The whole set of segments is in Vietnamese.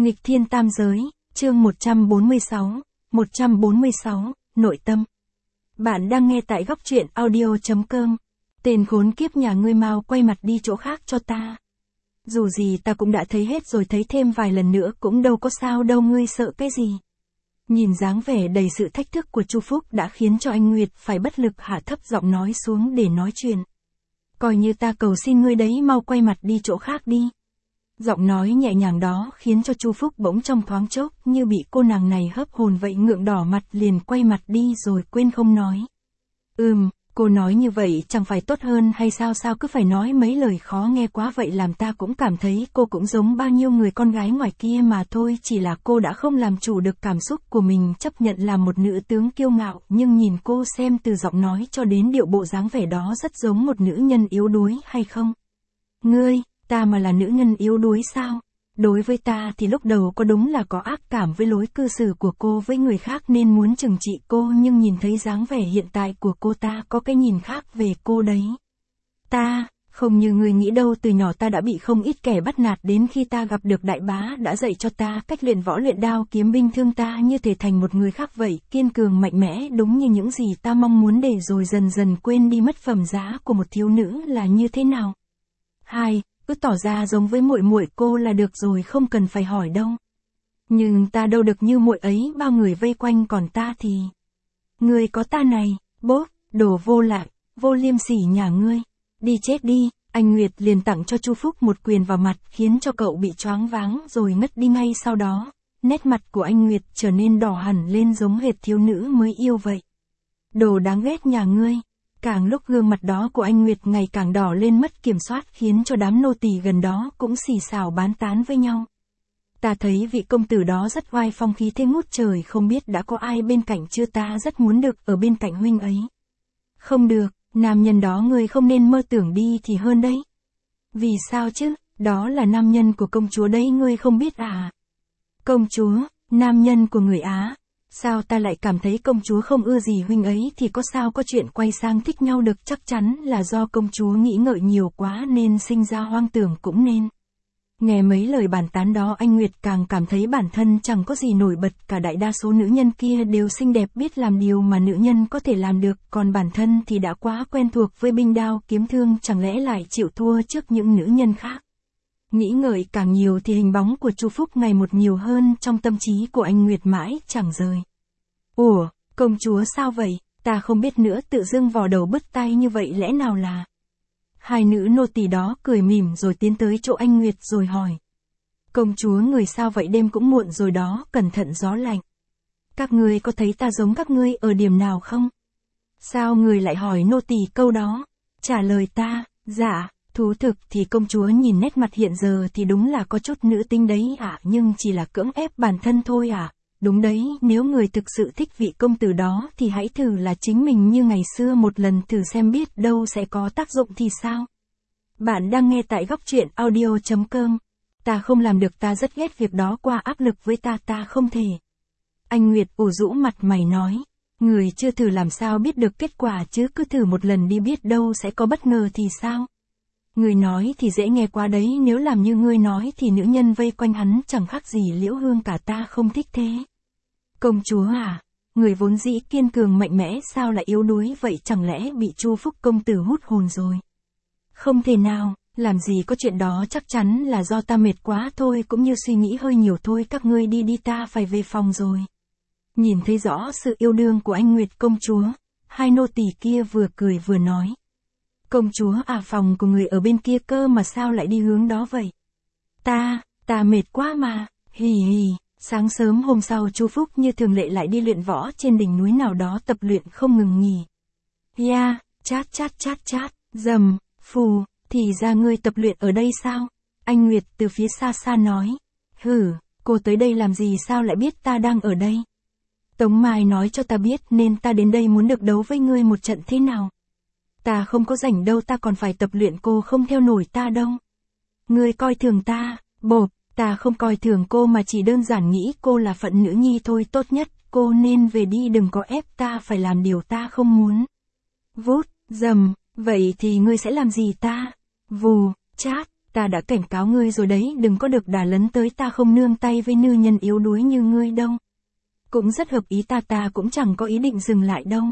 Nghịch thiên tam giới, chương 146, nội tâm. Bạn đang nghe tại góc truyện audio.com. Tên khốn kiếp nhà ngươi mau quay mặt đi chỗ khác cho ta. Dù gì ta cũng đã thấy hết rồi, thấy thêm vài lần nữa cũng đâu có sao đâu, ngươi sợ cái gì. Nhìn dáng vẻ đầy sự thách thức của Chu Phúc đã khiến cho anh Nguyệt phải bất lực hạ thấp giọng nói xuống để nói chuyện. Coi như ta cầu xin ngươi đấy, mau quay mặt đi chỗ khác đi. Giọng nói nhẹ nhàng đó khiến cho Chu Phúc bỗng trong thoáng chốc như bị cô nàng này hớp hồn vậy, ngượng đỏ mặt liền quay mặt đi rồi quên không nói. Cô nói như vậy chẳng phải tốt hơn hay sao, sao cứ phải nói mấy lời khó nghe quá vậy, làm ta cũng cảm thấy cô cũng giống bao nhiêu người con gái ngoài kia mà thôi, chỉ là cô đã không làm chủ được cảm xúc của mình, chấp nhận làm một nữ tướng kiêu ngạo, nhưng nhìn cô xem từ giọng nói cho đến điệu bộ dáng vẻ đó rất giống một nữ nhân yếu đuối hay không? Ngươi, ta mà là nữ nhân yếu đuối sao? Đối với ta thì lúc đầu có đúng là có ác cảm với lối cư xử của cô với người khác nên muốn trừng trị cô, nhưng nhìn thấy dáng vẻ hiện tại của cô ta có cái nhìn khác về cô đấy. Ta, không như người nghĩ đâu, từ nhỏ ta đã bị không ít kẻ bắt nạt, đến khi ta gặp được đại bá đã dạy cho ta cách luyện võ luyện đao kiếm binh, thương ta như thể thành một người khác vậy, kiên cường mạnh mẽ đúng như những gì ta mong muốn, để rồi dần dần quên đi mất phẩm giá của một thiếu nữ là như thế nào. Cứ tỏ ra giống với muội muội cô là được rồi, không cần phải hỏi đâu. Nhưng ta đâu được như muội ấy, bao người vây quanh, còn ta thì... Ngươi có ta này, bốp, đồ vô lại, vô liêm sỉ nhà ngươi. Đi chết đi, anh Nguyệt liền tặng cho Chu Phúc một quyền vào mặt khiến cho cậu bị choáng váng rồi ngất đi ngay sau đó. Nét mặt của anh Nguyệt trở nên đỏ hẳn lên giống hệt thiếu nữ mới yêu vậy. Đồ đáng ghét nhà ngươi. Càng lúc gương mặt đó của anh Nguyệt ngày càng đỏ lên mất kiểm soát, khiến cho đám nô tỳ gần đó cũng xì xào bán tán với nhau. Ta thấy vị công tử đó rất oai phong khí thế ngút trời, không biết đã có ai bên cạnh chưa, ta rất muốn được ở bên cạnh huynh ấy. Không được, nam nhân đó ngươi không nên mơ tưởng đi thì hơn đấy. Vì sao chứ, đó là nam nhân của công chúa đấy, ngươi không biết à? Công chúa, nam nhân của người Á. Sao ta lại cảm thấy công chúa không ưa gì huynh ấy, thì có sao có chuyện quay sang thích nhau được, chắc chắn là do công chúa nghĩ ngợi nhiều quá nên sinh ra hoang tưởng cũng nên. Nghe mấy lời bàn tán đó, anh Nguyệt càng cảm thấy bản thân chẳng có gì nổi bật cả, đại đa số nữ nhân kia đều xinh đẹp, biết làm điều mà nữ nhân có thể làm được, còn bản thân thì đã quá quen thuộc với binh đao kiếm thương, chẳng lẽ lại chịu thua trước những nữ nhân khác. Nghĩ ngợi càng nhiều thì hình bóng của Chu Phúc ngày một nhiều hơn trong tâm trí của anh Nguyệt, mãi chẳng rời. Ủa, công chúa sao vậy? Ta không biết nữa, tự dưng vò đầu bứt tai như vậy lẽ nào là... Hai nữ nô tỳ đó cười mỉm rồi tiến tới chỗ anh Nguyệt rồi hỏi. Công chúa người sao vậy, đêm cũng muộn rồi đó, cẩn thận gió lạnh. Các ngươi có thấy ta giống các ngươi ở điểm nào không? Sao người lại hỏi nô tỳ câu đó? Trả lời ta, dạ. Thú thực thì công chúa nhìn nét mặt hiện giờ thì đúng là có chút nữ tính đấy ạ, nhưng chỉ là cưỡng ép bản thân thôi ạ. Đúng đấy, nếu người thực sự thích vị công tử đó thì hãy thử là chính mình như ngày xưa một lần thử xem, biết đâu sẽ có tác dụng thì sao. Bạn đang nghe tại góc truyện audio.com. Ta không làm được, ta rất ghét việc đó, qua áp lực với ta không thể. Anh Nguyệt ủ rũ mặt mày nói. Người chưa thử làm sao biết được kết quả chứ, cứ thử một lần đi, biết đâu sẽ có bất ngờ thì sao. Người nói thì dễ nghe quá đấy, nếu làm như ngươi nói thì nữ nhân vây quanh hắn chẳng khác gì Liễu Hương cả, ta không thích thế. Công chúa à, người vốn dĩ kiên cường mạnh mẽ sao lại yếu đuối vậy, chẳng lẽ bị Chu Phúc công tử hút hồn rồi? Không thể nào, làm gì có chuyện đó, chắc chắn là do ta mệt quá thôi, cũng như suy nghĩ hơi nhiều thôi, các ngươi đi, ta phải về phòng rồi. Nhìn thấy rõ sự yêu đương của anh Nguyệt công chúa, hai nô tỳ kia vừa cười vừa nói. Công chúa à, phòng của người ở bên kia cơ mà, sao lại đi hướng đó vậy? Ta mệt quá mà, hì hì. Sáng sớm hôm sau, Chu Phúc như thường lệ lại đi luyện võ trên đỉnh núi nào đó, tập luyện không ngừng nghỉ. Chát, dầm, phù, thì ra ngươi tập luyện ở đây sao? Anh Nguyệt từ phía xa nói. Cô tới đây làm gì, sao lại biết ta đang ở đây? Tống Mai nói cho ta biết nên ta đến đây muốn được đấu với ngươi một trận thế nào. Ta không có rảnh đâu, ta còn phải tập luyện, cô không theo nổi ta đâu. Ngươi coi thường ta, bộp. Ta không coi thường cô mà chỉ đơn giản nghĩ cô là phận nữ nhi thôi, tốt nhất cô nên về đi, đừng có ép ta phải làm điều ta không muốn. Vút, dầm, vậy thì ngươi sẽ làm gì ta? Vù, chát, Ta đã cảnh cáo ngươi rồi đấy, đừng có được đà lấn tới, ta không nương tay với nữ nhân yếu đuối như ngươi đâu. Cũng rất hợp ý ta cũng chẳng có ý định dừng lại đâu.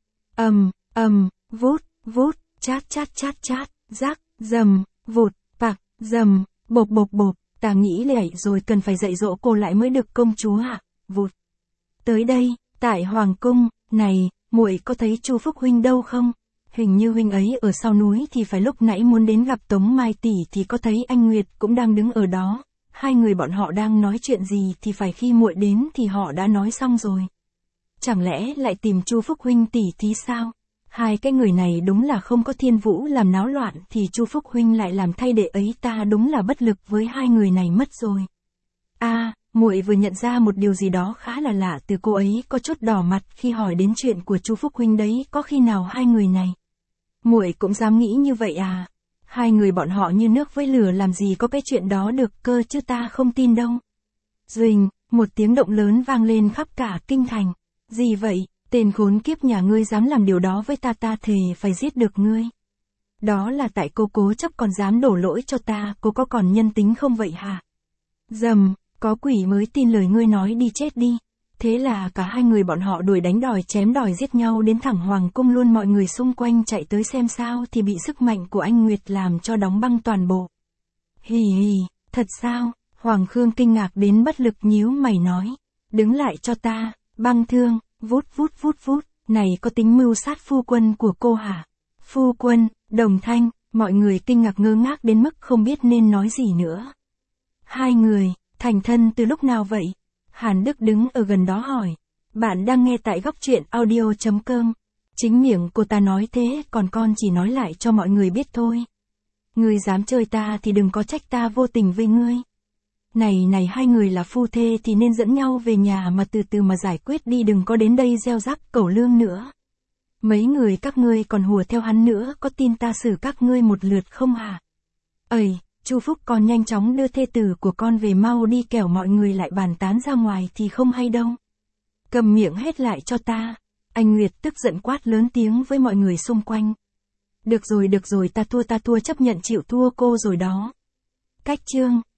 Vút, vút, chát, rác, dầm, vụt, pạc, dầm, bộp, ta nghĩ lệ rồi cần phải dạy dỗ cô lại mới được công chúa ạ. Vụt. Tới đây, tại Hoàng cung, này, muội có thấy Chu Phúc huynh đâu không? Hình như huynh ấy ở sau núi thì phải, lúc nãy muốn đến gặp Tống Mai tỷ thì có thấy anh Nguyệt cũng đang đứng ở đó. Hai người bọn họ đang nói chuyện gì thì phải, khi muội đến thì họ đã nói xong rồi. Chẳng lẽ lại tìm Chu Phúc huynh tỉ thí sao? Hai cái người này đúng là không có Thiên Vũ làm náo loạn thì Chu Phúc huynh lại làm thay đệ ấy, ta đúng là bất lực với hai người này mất rồi. Muội vừa nhận ra một điều gì đó khá là lạ từ cô ấy, có chút đỏ mặt khi hỏi đến chuyện của Chu Phúc huynh đấy, có khi nào hai người này? Muội cũng dám nghĩ như vậy à? Hai người bọn họ như nước với lửa, làm gì có cái chuyện đó được cơ chứ, ta không tin đâu. Duỳnh, một tiếng động lớn vang lên khắp cả kinh thành. Gì vậy? Tên khốn kiếp nhà ngươi dám làm điều đó với ta, ta thề phải giết được ngươi. Đó là tại cô cố chấp còn dám đổ lỗi cho ta, cô có còn nhân tính không vậy hả? Dầm, có quỷ mới tin lời ngươi nói, đi chết đi. Thế là cả hai người bọn họ đuổi đánh đòi chém đòi giết nhau đến thẳng Hoàng cung luôn. Mọi người xung quanh chạy tới xem sao thì bị sức mạnh của anh Nguyệt làm cho đóng băng toàn bộ. Hì hì, thật sao? Hoàng Khương kinh ngạc đến bất lực nhíu mày nói. Đứng lại cho ta, băng thương, vút, này có tính mưu sát phu quân của cô hả? Phu quân, Đồng Thanh, mọi người kinh ngạc ngơ ngác đến mức không biết nên nói gì nữa. Hai người, thành thân từ lúc nào vậy? Hàn Đức đứng ở gần đó hỏi. Bạn đang nghe tại góc truyện audio.com. Chính miệng cô ta nói thế, còn con chỉ nói lại cho mọi người biết thôi. Ngươi dám chơi ta thì đừng có trách ta vô tình với ngươi. Này, hai người là phu thê thì nên dẫn nhau về nhà mà từ từ mà giải quyết đi, đừng có đến đây gieo rắc cẩu lương nữa. Mấy người các ngươi còn hùa theo hắn nữa, có tin ta xử các ngươi một lượt không hả? Ây, Chu Phúc, con nhanh chóng đưa thê tử của con về mau đi, kẻo mọi người lại bàn tán ra ngoài thì không hay đâu. Cầm miệng hết lại cho ta. Anh Nguyệt tức giận quát lớn tiếng với mọi người xung quanh. Được rồi, ta thua, chấp nhận chịu thua cô rồi đó. Cách chương.